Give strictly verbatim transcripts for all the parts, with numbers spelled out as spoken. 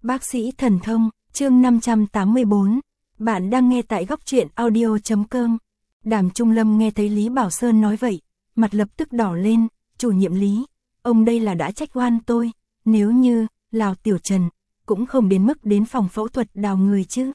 Bác sĩ thần thông, chương năm trăm tám mươi bốn. Bạn đang nghe tại góc truyện audio chấm com. Đàm Trung Lâm nghe thấy Lý Bảo Sơn nói vậy, mặt lập tức đỏ lên. Chủ nhiệm Lý, ông đây là đã trách oan tôi. Nếu như, Lào Tiểu Trần, cũng không đến mức đến phòng phẫu thuật đào người chứ.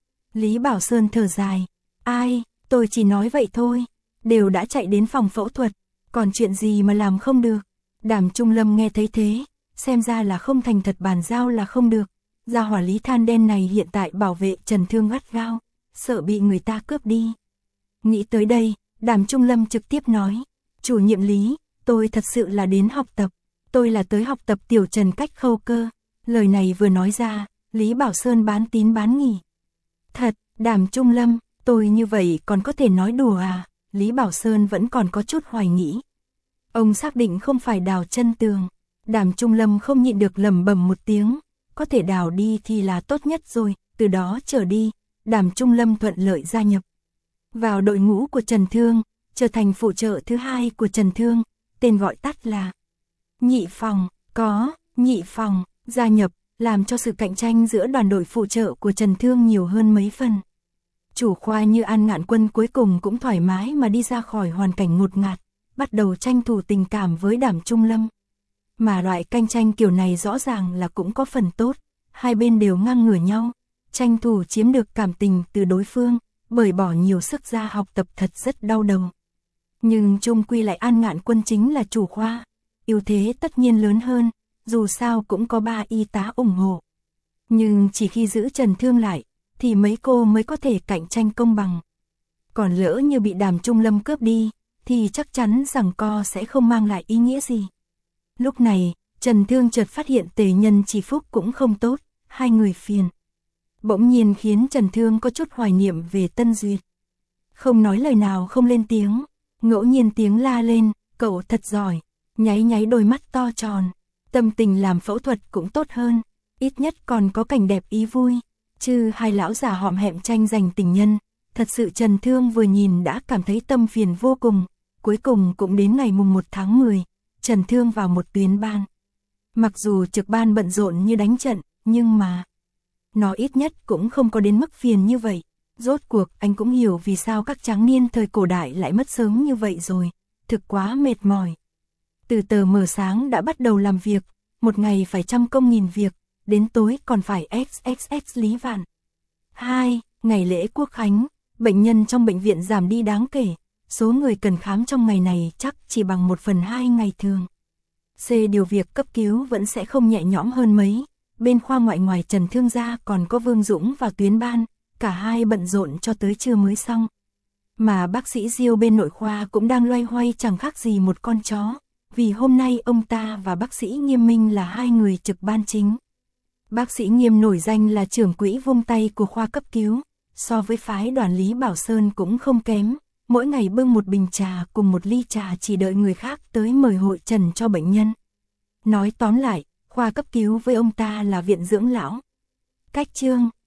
Lý Bảo Sơn thở dài. Ai, tôi chỉ nói vậy thôi. Đều đã chạy đến phòng phẫu thuật, còn chuyện gì mà làm không được. Đàm Trung Lâm nghe thấy thế, xem ra là không thành thật bàn giao là không được. Gia hỏa Lý than đen này hiện tại bảo vệ Trần Thương gắt gao, sợ bị người ta cướp đi. Nghĩ tới đây, Đàm Trung Lâm trực tiếp nói, chủ nhiệm Lý, tôi thật sự là đến học tập, tôi là tới học tập Tiểu Trần cách khâu cơ. Lời này vừa nói ra, Lý Bảo Sơn bán tín bán nghi. Thật, Đàm Trung Lâm, tôi như vậy còn có thể nói đùa à? Lý Bảo Sơn vẫn còn có chút hoài nghĩ. Ông xác định không phải đào chân tường. Đàm Trung Lâm không nhịn được lẩm bẩm một tiếng, có thể đào đi thì là tốt nhất rồi. Từ đó trở đi, Đàm Trung Lâm thuận lợi gia nhập vào đội ngũ của Trần Thương, trở thành phụ trợ thứ hai của Trần Thương, tên gọi tắt là Nhị Phòng. Có Nhị Phòng gia nhập, làm cho sự cạnh tranh giữa đoàn đội phụ trợ của Trần Thương nhiều hơn mấy phần. Chủ khoa như An Ngạn Quân cuối cùng cũng thoải mái mà đi ra khỏi hoàn cảnh ngột ngạt, bắt đầu tranh thủ tình cảm với Đàm Trung Lâm. Mà loại cạnh tranh kiểu này rõ ràng là cũng có phần tốt, hai bên đều ngang ngửa nhau, tranh thủ chiếm được cảm tình từ đối phương, bởi bỏ nhiều sức ra học tập thật rất đau đầu. Nhưng chung quy lại An Ngạn Quân chính là chủ khoa, ưu thế tất nhiên lớn hơn, dù sao cũng có ba y tá ủng hộ. Nhưng chỉ khi giữ Trần Thương lại, thì mấy cô mới có thể cạnh tranh công bằng. Còn lỡ như bị Đàm Trung Lâm cướp đi, thì chắc chắn rằng co sẽ không mang lại ý nghĩa gì. Lúc này, Trần Thương chợt phát hiện Tề Nhân Chỉ Phúc cũng không tốt, hai người phiền. Bỗng nhiên khiến Trần Thương có chút hoài niệm về Tân Duyệt. Không nói lời nào không lên tiếng, ngẫu nhiên tiếng la lên, cậu thật giỏi, nháy nháy đôi mắt to tròn. Tâm tình làm phẫu thuật cũng tốt hơn, ít nhất còn có cảnh đẹp ý vui. Chứ hai lão già họm hẹm tranh giành tình nhân, thật sự Trần Thương vừa nhìn đã cảm thấy tâm phiền vô cùng. Cuối cùng cũng đến ngày mùng một tháng mười, Trần Thương vào một tuyến ban. Mặc dù trực ban bận rộn như đánh trận, nhưng mà nó ít nhất cũng không có đến mức phiền như vậy. Rốt cuộc anh cũng hiểu vì sao các tráng niên thời cổ đại lại mất sớm như vậy rồi, thực quá mệt mỏi. Từ tờ mờ sáng đã bắt đầu làm việc, một ngày phải trăm công nghìn việc, đến tối còn phải xx xx lý vạn. Hai, ngày lễ Quốc Khánh, bệnh nhân trong bệnh viện giảm đi đáng kể, số người cần khám trong ngày này chắc chỉ bằng một phần hai ngày thường. C điều việc cấp cứu vẫn sẽ không nhẹ nhõm hơn mấy, bên khoa ngoại ngoài Trần Thương gia còn có Vương Dũng vào tuyến ban, cả hai bận rộn cho tới trưa mới xong. Mà bác sĩ Diêu bên nội khoa cũng đang loay hoay chẳng khác gì một con chó, vì hôm nay ông ta và bác sĩ Nghiêm Minh là hai người trực ban chính. Bác sĩ Nghiêm nổi danh là trưởng quỹ vung tay của khoa cấp cứu, so với phái đoàn Lý Bảo Sơn cũng không kém, mỗi ngày bưng một bình trà cùng một ly trà chỉ đợi người khác tới mời hội trần cho bệnh nhân. Nói tóm lại, khoa cấp cứu với ông ta là viện dưỡng lão. Cách chương